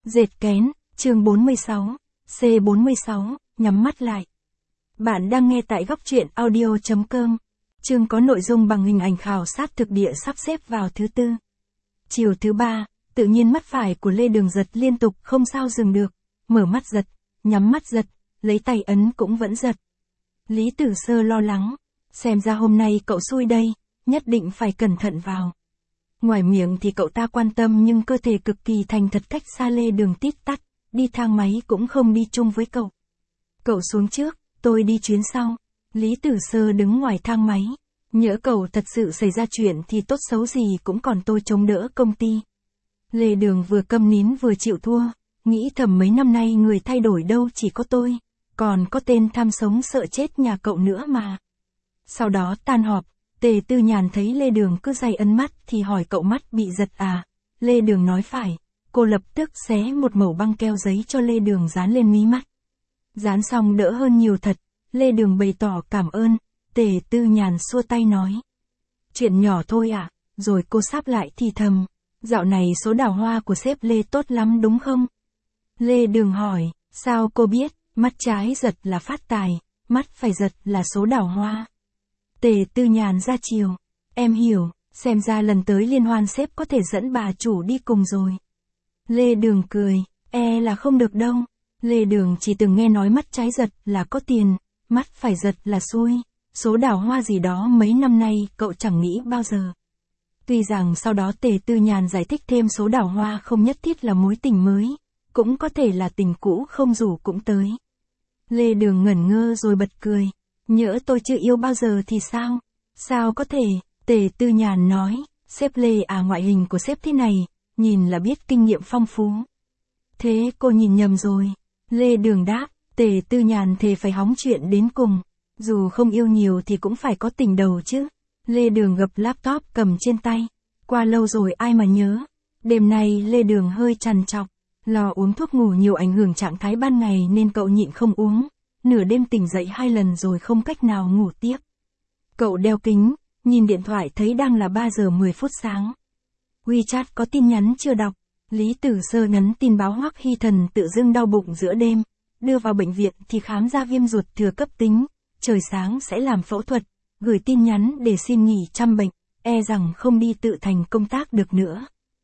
Dệt kén, chương 46, C46, nhắm mắt lại. Bạn đang nghe tại góc truyện audio.com. Chương có nội dung bằng hình ảnh khảo sát thực địa sắp xếp vào thứ tư. Chiều thứ ba, tự nhiên mắt phải của Lê Đường giật liên tục không sao dừng được, mở mắt giật, nhắm mắt giật, lấy tay ấn cũng vẫn giật. Lý Tử Sơ lo lắng, xem ra hôm nay cậu xui đây, nhất định phải cẩn thận vào. Ngoài miệng thì cậu ta quan tâm nhưng cơ thể cực kỳ thành thật cách xa Lê Đường tít tắt, đi thang máy cũng không đi chung với cậu. Cậu xuống trước, tôi đi chuyến sau. Lý Tử Sơ đứng ngoài thang máy. Nhỡ cậu thật sự xảy ra chuyện thì tốt xấu gì cũng còn tôi chống đỡ công ty. Lê Đường vừa câm nín vừa chịu thua, nghĩ thầm mấy năm nay người thay đổi đâu chỉ có tôi, còn có tên tham sống sợ chết nhà cậu nữa mà. Sau đó tan họp, Tề Tư Nhàn thấy Lê Đường cứ day ấn mắt thì hỏi cậu mắt bị giật à. Lê Đường nói phải, cô lập tức xé một mẩu băng keo giấy cho Lê Đường dán lên mí mắt. Dán xong đỡ hơn nhiều thật, Lê Đường bày tỏ cảm ơn, Tề Tư Nhàn xua tay nói. Chuyện nhỏ thôi ạ, rồi cô sáp lại thì thầm, dạo này số đào hoa của sếp Lê tốt lắm đúng không? Lê Đường hỏi, sao cô biết, mắt trái giật là phát tài, mắt phải giật là số đào hoa. Tề Tư Nhàn ra chiều, em hiểu, xem ra lần tới liên hoan sếp có thể dẫn bà chủ đi cùng rồi. Lê Đường cười, là không được đâu. Lê Đường chỉ từng nghe nói mắt trái giật là có tiền, mắt phải giật là xui, số đào hoa gì đó mấy năm nay cậu chẳng nghĩ bao giờ. Tuy rằng sau đó Tề Tư Nhàn giải thích thêm số đào hoa không nhất thiết là mối tình mới, cũng có thể là tình cũ không rủ cũng tới. Lê Đường ngẩn ngơ rồi bật cười. Nhỡ tôi chưa yêu bao giờ thì sao? Sao có thể? Tề Tư Nhàn nói, sếp Lê à, ngoại hình của sếp thế này, nhìn là biết kinh nghiệm phong phú. Thế cô nhìn nhầm rồi. Lê Đường đáp, Tề Tư Nhàn thề phải hóng chuyện đến cùng. Dù không yêu nhiều thì cũng phải có tình đầu chứ. Lê Đường gập laptop cầm trên tay. Qua lâu rồi ai mà nhớ. Đêm nay Lê Đường hơi trằn trọc. Lò uống thuốc ngủ nhiều ảnh hưởng trạng thái ban ngày nên cậu nhịn không uống. Nửa đêm tỉnh dậy 2 lần rồi không cách nào ngủ tiếp. Cậu đeo kính, nhìn điện thoại thấy đang là 3 giờ 10 phút sáng. WeChat có tin nhắn chưa đọc. Lý Tử Sơ nhắn tin báo Hoắc Hy Thần tự dưng đau bụng giữa đêm. Đưa vào bệnh viện thì khám ra viêm ruột thừa cấp tính. Trời sáng sẽ làm phẫu thuật. Gửi tin nhắn để xin nghỉ chăm bệnh. Rằng không đi tự thành công tác được nữa.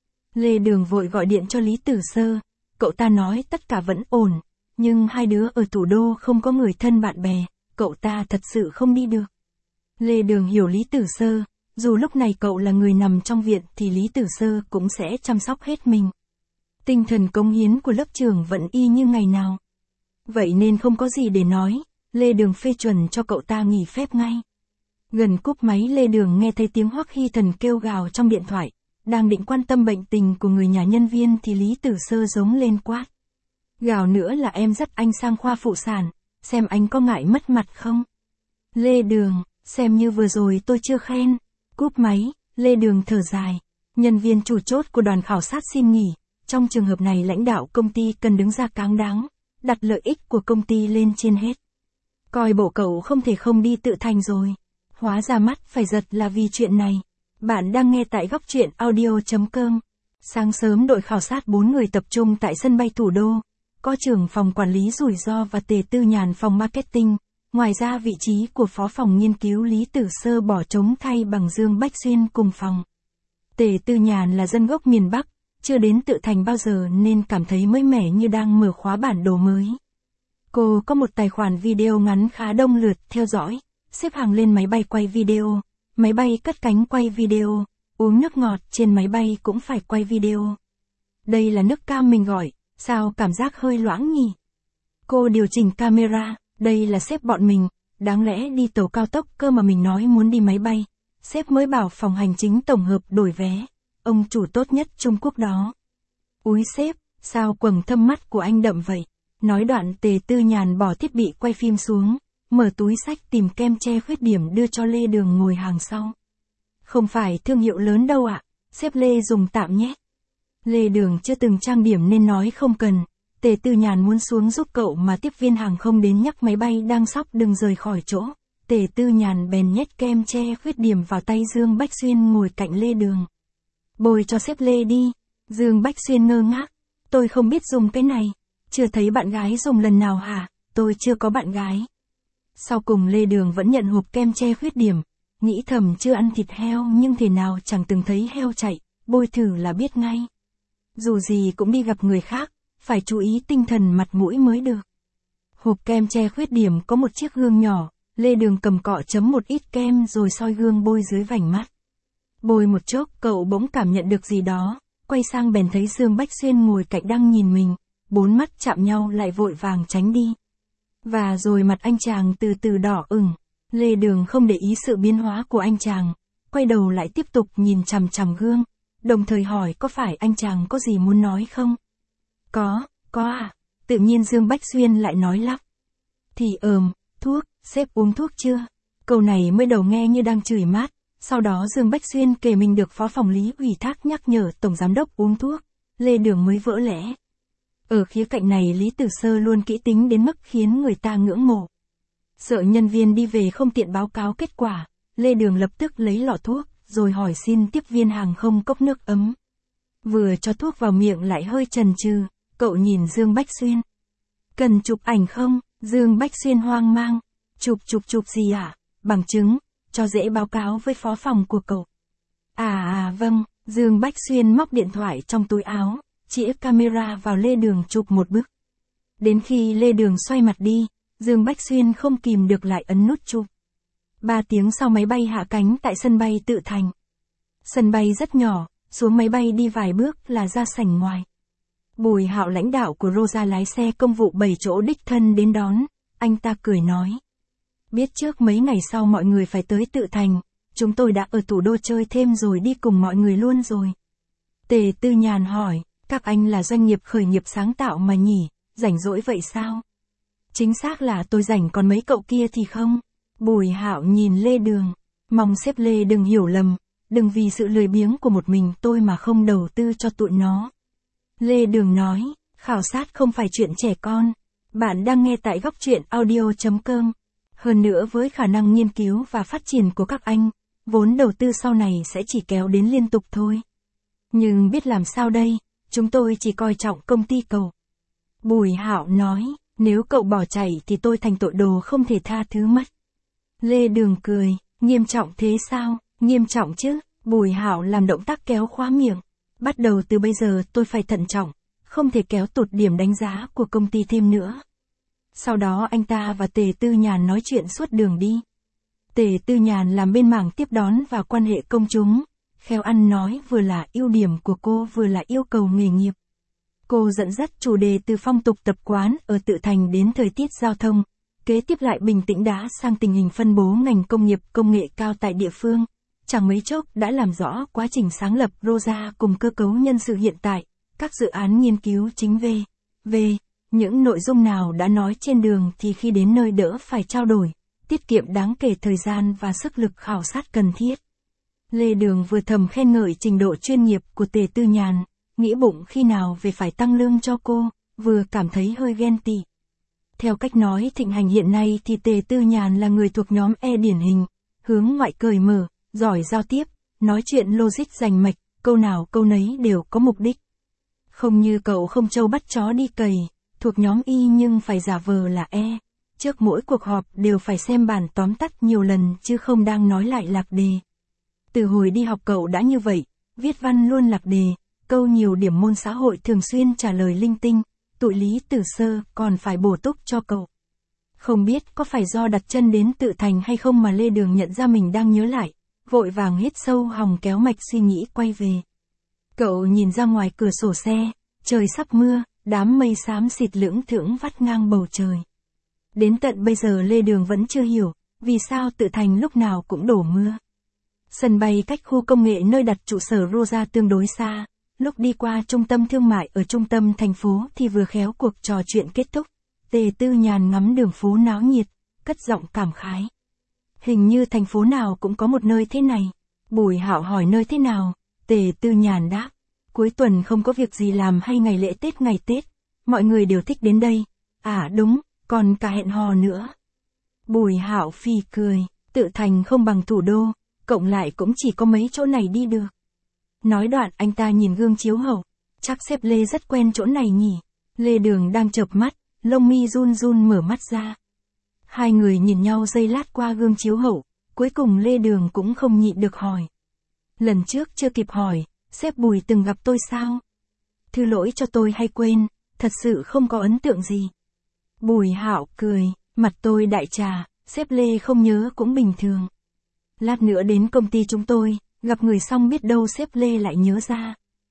Lê Đường vội gọi điện cho Lý Tử Sơ. Cậu ta nói tất cả vẫn ổn. Nhưng hai đứa ở thủ đô không có người thân bạn bè, cậu ta thật sự không đi được. Lê Đường hiểu Lý Tử Sơ, dù lúc này cậu là người nằm trong viện thì Lý Tử Sơ cũng sẽ chăm sóc hết mình. Tinh thần cống hiến của lớp trưởng vẫn y như ngày nào. Vậy nên không có gì để nói, Lê Đường phê chuẩn cho cậu ta nghỉ phép ngay. Gần cúp máy Lê Đường nghe thấy tiếng Hoắc Hy Thần kêu gào trong điện thoại, đang định quan tâm bệnh tình của người nhà nhân viên thì Lý Tử Sơ giống lên quát. Gào nữa là em dắt anh sang khoa phụ sản, xem anh có ngại mất mặt không? Lê Đường, xem như vừa rồi tôi chưa khen. Cúp máy, Lê Đường thở dài. Nhân viên chủ chốt của đoàn khảo sát xin nghỉ. Trong trường hợp này lãnh đạo công ty cần đứng ra cáng đáng, đặt lợi ích của công ty lên trên hết. Coi bộ cậu không thể không đi tự thành rồi. Hóa ra mắt phải giật là vì chuyện này. Bạn đang nghe tại góc truyện audio.com. Sáng sớm đội khảo sát 4 người tập trung tại sân bay thủ đô. Có trưởng phòng quản lý rủi ro và Tề Tư Nhàn phòng marketing, ngoài ra vị trí của phó phòng nghiên cứu Lý Tử Sơ bỏ trống thay bằng Dương Bách Xuyên cùng phòng. Tề Tư Nhàn là dân gốc miền Bắc, chưa đến tự thành bao giờ nên cảm thấy mới mẻ như đang mở khóa bản đồ mới. Cô có một tài khoản video ngắn khá đông lượt theo dõi, xếp hàng lên máy bay quay video, máy bay cất cánh quay video, uống nước ngọt trên máy bay cũng phải quay video. Đây là nước cam mình gọi. Sao cảm giác hơi loãng nhỉ? Cô điều chỉnh camera, đây là sếp bọn mình, đáng lẽ đi tàu cao tốc cơ mà mình nói muốn đi máy bay. Sếp mới bảo phòng hành chính tổng hợp đổi vé, ông chủ tốt nhất Trung Quốc đó. Úi sếp, sao quầng thâm mắt của anh đậm vậy? Nói đoạn Tề Tư Nhàn bỏ thiết bị quay phim xuống, mở túi xách tìm kem che khuyết điểm đưa cho Lê Đường ngồi hàng sau. Không phải thương hiệu lớn đâu ạ, sếp Lê dùng tạm nhé. Lê Đường chưa từng trang điểm nên nói không cần. Tề Tư Nhàn muốn xuống giúp cậu mà tiếp viên hàng không đến nhắc máy bay đang sắp đừng rời khỏi chỗ. Tề Tư Nhàn bèn nhét kem che khuyết điểm vào tay Dương Bách Xuyên ngồi cạnh Lê Đường. Bôi cho sếp Lê đi. Dương Bách Xuyên ngơ ngác. Tôi không biết dùng cái này. Chưa thấy bạn gái dùng lần nào hả? Tôi chưa có bạn gái. Sau cùng Lê Đường vẫn nhận hộp kem che khuyết điểm. Nghĩ thầm chưa ăn thịt heo nhưng thế nào chẳng từng thấy heo chạy, bôi thử là biết ngay. Dù gì cũng đi gặp người khác, phải chú ý tinh thần mặt mũi mới được. Hộp kem che khuyết điểm có một chiếc gương nhỏ, Lê Đường cầm cọ chấm một ít kem rồi soi gương bôi dưới vành mắt. Bôi một chốc cậu bỗng cảm nhận được gì đó, quay sang bèn thấy Dương Bách Xuyên ngồi cạnh đang nhìn mình, bốn mắt chạm nhau lại vội vàng tránh đi. Và rồi mặt anh chàng từ từ đỏ ửng, Lê Đường không để ý sự biến hóa của anh chàng, quay đầu lại tiếp tục nhìn chằm chằm gương, đồng thời hỏi có phải anh chàng có gì muốn nói không? Có à, tự nhiên Dương Bách Xuyên lại nói lắp. Thì thuốc, sếp uống thuốc chưa? Câu này mới đầu nghe như đang chửi mát, sau đó Dương Bách Xuyên kể mình được phó phòng lý ủy thác nhắc nhở tổng giám đốc uống thuốc, Lê Đường mới vỡ lẽ. Ở khía cạnh này Lý Tử Sơ luôn kỹ tính đến mức khiến người ta ngưỡng mộ. Sợ nhân viên đi về không tiện báo cáo kết quả, Lê Đường lập tức lấy lọ thuốc, rồi hỏi xin tiếp viên hàng không cốc nước ấm. Vừa cho thuốc vào miệng lại hơi chần chừ, cậu nhìn Dương Bách Xuyên. Cần chụp ảnh không? Dương Bách Xuyên hoang mang. Chụp gì ạ? Bằng chứng, cho dễ báo cáo với phó phòng của cậu. Vâng, Dương Bách Xuyên móc điện thoại trong túi áo, chĩa camera vào Lê Đường chụp một bức. Đến khi Lê Đường xoay mặt đi, Dương Bách Xuyên không kìm được lại ấn nút chụp. 3 tiếng sau máy bay hạ cánh tại sân bay Tự Thành. Sân bay rất nhỏ, xuống máy bay đi vài bước là ra sảnh ngoài. Bùi Hạo lãnh đạo của Rosa lái xe công vụ 7 chỗ đích thân đến đón, anh ta cười nói. Biết trước mấy ngày sau mọi người phải tới Tự Thành, chúng tôi đã ở thủ đô chơi thêm rồi đi cùng mọi người luôn rồi. Tề Tư Nhàn hỏi, các anh là doanh nghiệp khởi nghiệp sáng tạo mà nhỉ, rảnh rỗi vậy sao? Chính xác là tôi rảnh còn mấy cậu kia thì không. Bùi Hạo nhìn Lê Đường, mong sếp Lê đừng hiểu lầm, đừng vì sự lười biếng của một mình tôi mà không đầu tư cho tụi nó. Lê Đường nói, khảo sát không phải chuyện trẻ con. Bạn đang nghe tại góc truyện audio.com. Hơn nữa với khả năng nghiên cứu và phát triển của các anh, vốn đầu tư sau này sẽ chỉ kéo đến liên tục thôi. Nhưng biết làm sao đây, chúng tôi chỉ coi trọng công ty cậu. Bùi Hạo nói, nếu cậu bỏ chạy thì tôi thành tội đồ không thể tha thứ mất. Lê Đường cười, nghiêm trọng thế sao? Nghiêm trọng chứ. Bùi Hạo làm động tác kéo khóa miệng. Bắt đầu từ bây giờ tôi phải thận trọng, không thể kéo tụt điểm đánh giá của công ty thêm nữa. Sau đó anh ta và Tề Tư Nhàn nói chuyện suốt đường đi. Tề Tư Nhàn làm bên mảng tiếp đón và quan hệ công chúng, khéo ăn nói vừa là ưu điểm của cô vừa là yêu cầu nghề nghiệp. Cô dẫn dắt chủ đề từ phong tục tập quán ở Tự Thành đến thời tiết giao thông, kế tiếp lại bình tĩnh đá sang tình hình phân bố ngành công nghiệp công nghệ cao tại địa phương. Chẳng mấy chốc đã làm rõ quá trình sáng lập Rosa cùng cơ cấu nhân sự hiện tại, các dự án nghiên cứu chính về những nội dung nào đã nói trên đường thì khi đến nơi đỡ phải trao đổi, tiết kiệm đáng kể thời gian và sức lực khảo sát cần thiết. Lê Đường vừa thầm khen ngợi trình độ chuyên nghiệp của Tề Tư Nhàn, nghĩ bụng khi nào về phải tăng lương cho cô, vừa cảm thấy hơi ghen tị. Theo cách nói thịnh hành hiện nay thì Tề Tư Nhàn là người thuộc nhóm E điển hình, hướng ngoại cởi mở, giỏi giao tiếp, nói chuyện logic rành mạch, câu nào câu nấy đều có mục đích. Không như cậu không trâu bắt chó đi cày, thuộc nhóm Y nhưng phải giả vờ là E. Trước mỗi cuộc họp đều phải xem bản tóm tắt nhiều lần chứ không đang nói lại lạc đề. Từ hồi đi học cậu đã như vậy, viết văn luôn lạc đề, câu nhiều điểm môn xã hội thường xuyên trả lời linh tinh, tụi Lý Tử Sơ còn phải bổ túc cho cậu. Không biết có phải do đặt chân đến Tự Thành hay không mà Lê Đường nhận ra mình đang nhớ lại, vội vàng hít sâu hòng kéo mạch suy nghĩ quay về. Cậu nhìn ra ngoài cửa sổ xe, trời sắp mưa, đám mây xám xịt lưỡng thưởng vắt ngang bầu trời. Đến tận bây giờ Lê Đường vẫn chưa hiểu, vì sao Tự Thành lúc nào cũng đổ mưa. Sân bay cách khu công nghệ nơi đặt trụ sở Rosa tương đối xa, lúc đi qua trung tâm thương mại ở trung tâm thành phố thì vừa khéo cuộc trò chuyện kết thúc. Tề Tư Nhàn ngắm đường phố náo nhiệt, cất giọng cảm khái. Hình như thành phố nào cũng có một nơi thế này. Bùi Hạo hỏi nơi thế nào, Tề Tư Nhàn đáp. Cuối tuần không có việc gì làm hay ngày lễ Tết ngày Tết, mọi người đều thích đến đây. À đúng, còn cả hẹn hò nữa. Bùi Hạo phì cười, Tự Thành không bằng thủ đô, cộng lại cũng chỉ có mấy chỗ này đi được. Nói đoạn anh ta nhìn gương chiếu hậu, chắc sếp Lê rất quen chỗ này nhỉ. Lê Đường đang chợp mắt, lông mi run run mở mắt ra. Hai người nhìn nhau giây lát qua gương chiếu hậu, cuối cùng Lê Đường cũng không nhịn được hỏi. Lần trước chưa kịp hỏi, sếp Bùi từng gặp tôi sao? Thứ lỗi cho tôi hay quên, thật sự không có ấn tượng gì. Bùi Hạo cười, mặt tôi đại trà, sếp Lê không nhớ cũng bình thường. Lát nữa đến công ty chúng tôi, gặp người xong biết đâu sếp Lê lại nhớ ra.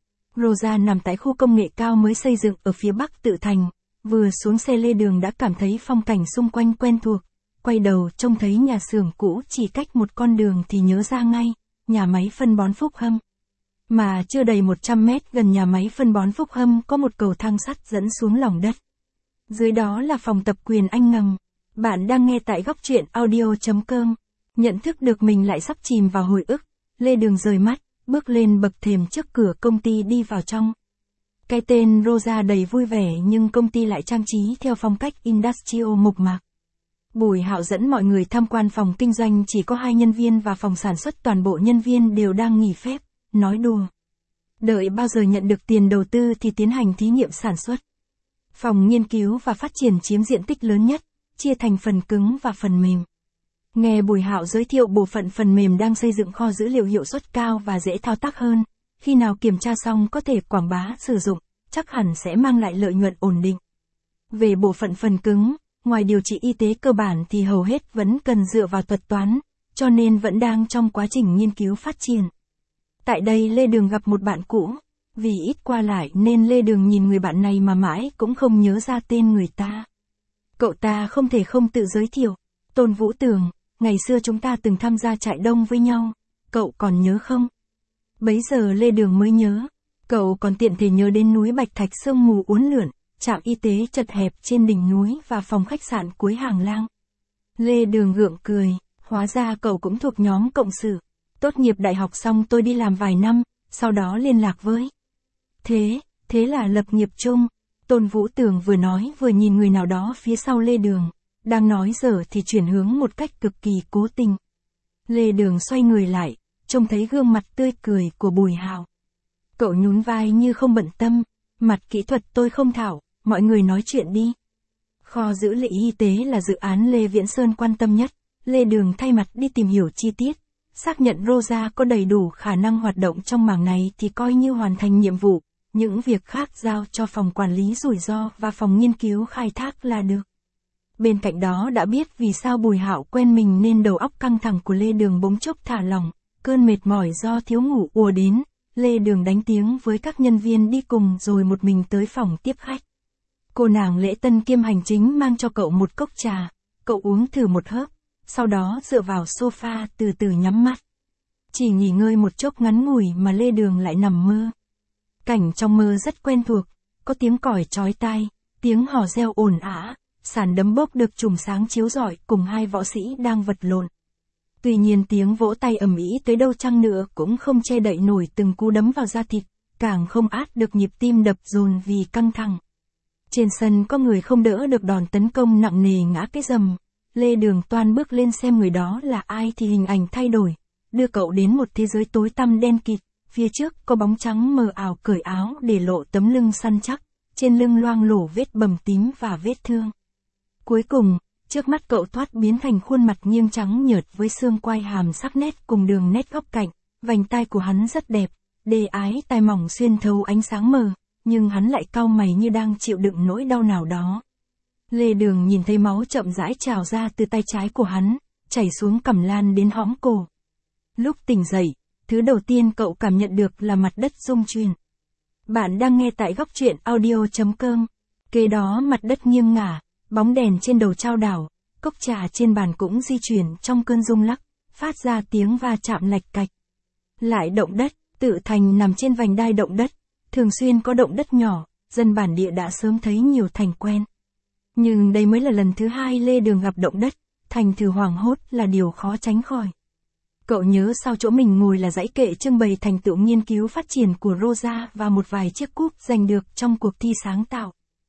Rosa nằm tại khu công nghệ cao mới xây dựng ở phía bắc Tự Thành, vừa xuống xe Lê Đường đã cảm thấy phong cảnh xung quanh quen thuộc, quay đầu trông thấy nhà xưởng cũ chỉ cách một con đường thì nhớ ra ngay, nhà máy phân bón Phúc Hâm. Mà chưa đầy 100 mét gần nhà máy phân bón Phúc Hâm có một cầu thang sắt dẫn xuống lòng đất. Dưới đó là phòng tập quyền Anh ngầm. Bạn đang nghe tại góc truyện audio.com. Nhận thức được mình lại sắp chìm vào hồi ức, Lê Đường rời mắt, bước lên bậc thềm trước cửa công ty đi vào trong. Cái tên Rosa đầy vui vẻ nhưng công ty lại trang trí theo phong cách industrial mộc mạc. Bùi Hạo dẫn mọi người tham quan phòng kinh doanh chỉ có 2 nhân viên và phòng sản xuất toàn bộ nhân viên đều đang nghỉ phép, nói đùa. Đợi bao giờ nhận được tiền đầu tư thì tiến hành thí nghiệm sản xuất. Phòng nghiên cứu và phát triển chiếm diện tích lớn nhất, chia thành phần cứng và phần mềm. Nghe Bùi Hạo giới thiệu bộ phận phần mềm đang xây dựng kho dữ liệu hiệu suất cao và dễ thao tác hơn, khi nào kiểm tra xong có thể quảng bá sử dụng, chắc hẳn sẽ mang lại lợi nhuận ổn định. Về bộ phận phần cứng, ngoài điều trị y tế cơ bản thì hầu hết vẫn cần dựa vào thuật toán, cho nên vẫn đang trong quá trình nghiên cứu phát triển. Tại đây Lê Đường gặp một bạn cũ, vì ít qua lại nên Lê Đường nhìn người bạn này mà mãi cũng không nhớ ra tên người ta. Cậu ta không thể không tự giới thiệu, Tôn Vũ Tường, ngày xưa chúng ta từng tham gia trại đông với nhau, cậu còn nhớ không? Bấy giờ Lê Đường mới nhớ, cậu còn tiện thể nhớ đến núi Bạch Thạch sương mù uốn lượn, trạm y tế chật hẹp trên đỉnh núi và phòng khách sạn cuối hàng lang. Lê Đường gượng cười, hóa ra cậu cũng thuộc nhóm cộng sự. Tốt nghiệp đại học xong tôi đi làm vài năm, sau đó liên lạc với. Thế là lập nghiệp chung. Tôn Vũ Tường vừa nói vừa nhìn người nào đó phía sau Lê Đường, đang nói dở thì chuyển hướng một cách cực kỳ cố tình. Lê Đường xoay người lại, trông thấy gương mặt tươi cười của Bùi Hạo. Cậu nhún vai như không bận tâm, mặt kỹ thuật tôi không thạo, mọi người nói chuyện đi. Kho dữ liệu y tế là dự án Lê Viễn Sơn quan tâm nhất, Lê Đường thay mặt đi tìm hiểu chi tiết, xác nhận Rosa có đầy đủ khả năng hoạt động trong mảng này thì coi như hoàn thành nhiệm vụ, những việc khác giao cho phòng quản lý rủi ro và phòng nghiên cứu khai thác là được. Bên cạnh đó đã biết vì sao Bùi Hạo quen mình nên đầu óc căng thẳng của Lê Đường bỗng chốc thả lỏng, cơn mệt mỏi do thiếu ngủ ùa đến, Lê Đường đánh tiếng với các nhân viên đi cùng rồi một mình tới phòng tiếp khách. Cô nàng lễ tân kiêm hành chính mang cho cậu một cốc trà, cậu uống thử một hớp, sau đó dựa vào sofa từ từ nhắm mắt. Chỉ nghỉ ngơi một chốc ngắn ngủi mà Lê Đường lại nằm mơ. Cảnh trong mơ rất quen thuộc, có tiếng còi chói tai, tiếng hò reo ồn ào, sàn đấm bốc được chùm sáng chiếu rọi cùng 2 võ sĩ đang vật lộn. Tuy nhiên tiếng vỗ tay ầm ĩ tới đâu chăng nữa cũng không che đậy nổi từng cú đấm vào da thịt, càng không át được nhịp tim đập dồn vì căng thẳng. Trên sân có người không đỡ được đòn tấn công nặng nề ngã cái rầm. Lê Đường toan bước lên xem người đó là ai thì hình ảnh thay đổi, đưa cậu đến một thế giới tối tăm đen kịt, phía trước có bóng trắng mờ ảo cởi áo để lộ tấm lưng săn chắc, trên lưng loang lổ vết bầm tím và vết thương. Cuối cùng, trước mắt cậu thoát biến thành khuôn mặt nghiêng trắng nhợt với xương quai hàm sắc nét cùng đường nét góc cạnh, vành tai của hắn rất đẹp, đê ái tai mỏng xuyên thấu ánh sáng mờ, nhưng hắn lại cau mày như đang chịu đựng nỗi đau nào đó. Lê Đường nhìn thấy máu chậm rãi trào ra từ tay trái của hắn, chảy xuống cằm lan đến hõm cổ. Lúc tỉnh dậy, thứ đầu tiên cậu cảm nhận được là mặt đất rung chuyển. Bạn đang nghe tại góc truyện audio.com. Kế đó mặt đất nghiêng ngả, bóng đèn trên đầu chao đảo, cốc trà trên bàn cũng di chuyển trong cơn rung lắc, phát ra tiếng va chạm lạch cạch. Lại động đất, Tự Thành nằm trên vành đai động đất, thường xuyên có động đất nhỏ, dân bản địa đã sớm thấy nhiều thành quen. Nhưng đây mới là lần thứ 2 Lê Đường gặp động đất, thành thử hoảng hốt là điều khó tránh khỏi. Cậu nhớ sau chỗ mình ngồi là dãy kệ trưng bày thành tựu nghiên cứu phát triển của Rosa và một vài chiếc cúp giành được trong cuộc thi sáng tạo.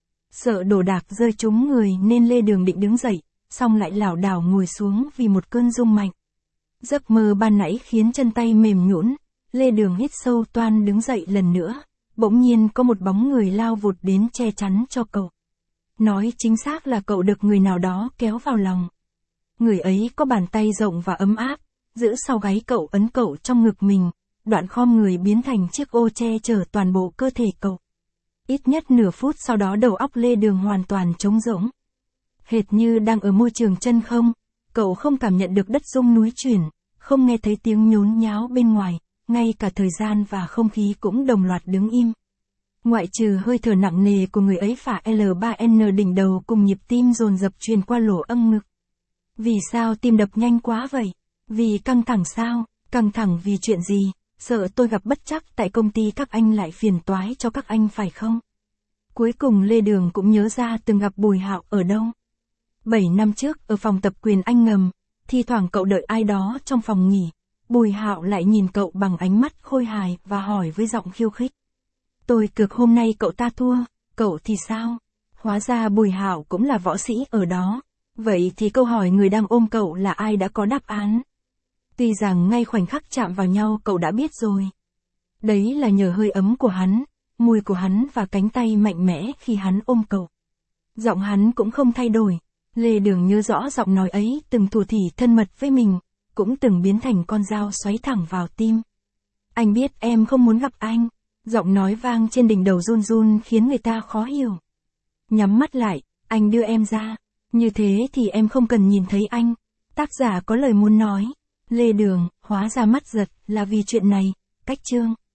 Sợ đồ đạc rơi trúng người nên Lê Đường định đứng dậy, xong lại lảo đảo ngồi xuống vì một cơn rung mạnh. Giấc mơ ban nãy khiến chân tay mềm nhũn, Lê Đường hít sâu toan đứng dậy lần nữa, bỗng nhiên có một bóng người lao vụt đến che chắn cho cậu. Nói chính xác là cậu được người nào đó kéo vào lòng. Người ấy có bàn tay rộng và ấm áp, giữ sau gáy cậu ấn cậu trong ngực mình, đoạn khom người biến thành chiếc ô che chở toàn bộ cơ thể cậu. Ít nhất nửa phút sau đó đầu óc Lê Đường hoàn toàn trống rỗng. Hệt như đang ở môi trường chân không, cậu không cảm nhận được đất rung núi chuyển, không nghe thấy tiếng nhốn nháo bên ngoài, ngay cả thời gian và không khí cũng đồng loạt đứng im. Ngoại trừ hơi thở nặng nề của người ấy phả L3N đỉnh đầu cùng nhịp tim dồn dập truyền qua lỗ âm ngực. Vì sao tim đập nhanh quá vậy? Vì căng thẳng sao? Căng thẳng vì chuyện gì? Sợ tôi gặp bất trắc tại công ty các anh lại phiền toái cho các anh phải không? Cuối cùng Lê Đường cũng nhớ ra từng gặp Bùi Hạo ở đâu. 7 năm trước ở phòng tập quyền Anh ngầm, thi thoảng cậu đợi ai đó trong phòng nghỉ. Bùi Hạo lại nhìn cậu bằng ánh mắt khôi hài và hỏi với giọng khiêu khích. Tôi cược hôm nay cậu ta thua, cậu thì sao? Hóa ra Bùi Hạo cũng là võ sĩ ở đó. Vậy thì câu hỏi người đang ôm cậu là ai đã có đáp án. Tuy rằng ngay khoảnh khắc chạm vào nhau cậu đã biết rồi. Đấy là nhờ hơi ấm của hắn, mùi của hắn và cánh tay mạnh mẽ khi hắn ôm cậu. Giọng hắn cũng không thay đổi. Lê Đường nhớ rõ giọng nói ấy từng thủ thỉ thân mật với mình, cũng từng biến thành con dao xoáy thẳng vào tim. Anh biết em không muốn gặp anh. Giọng nói vang trên đỉnh đầu run run khiến người ta khó hiểu. Nhắm mắt lại, anh đưa em ra. Như thế thì em không cần nhìn thấy anh. Tác giả có lời muốn nói. Lê Đường, hóa ra mắt giật là vì chuyện này. Cách chương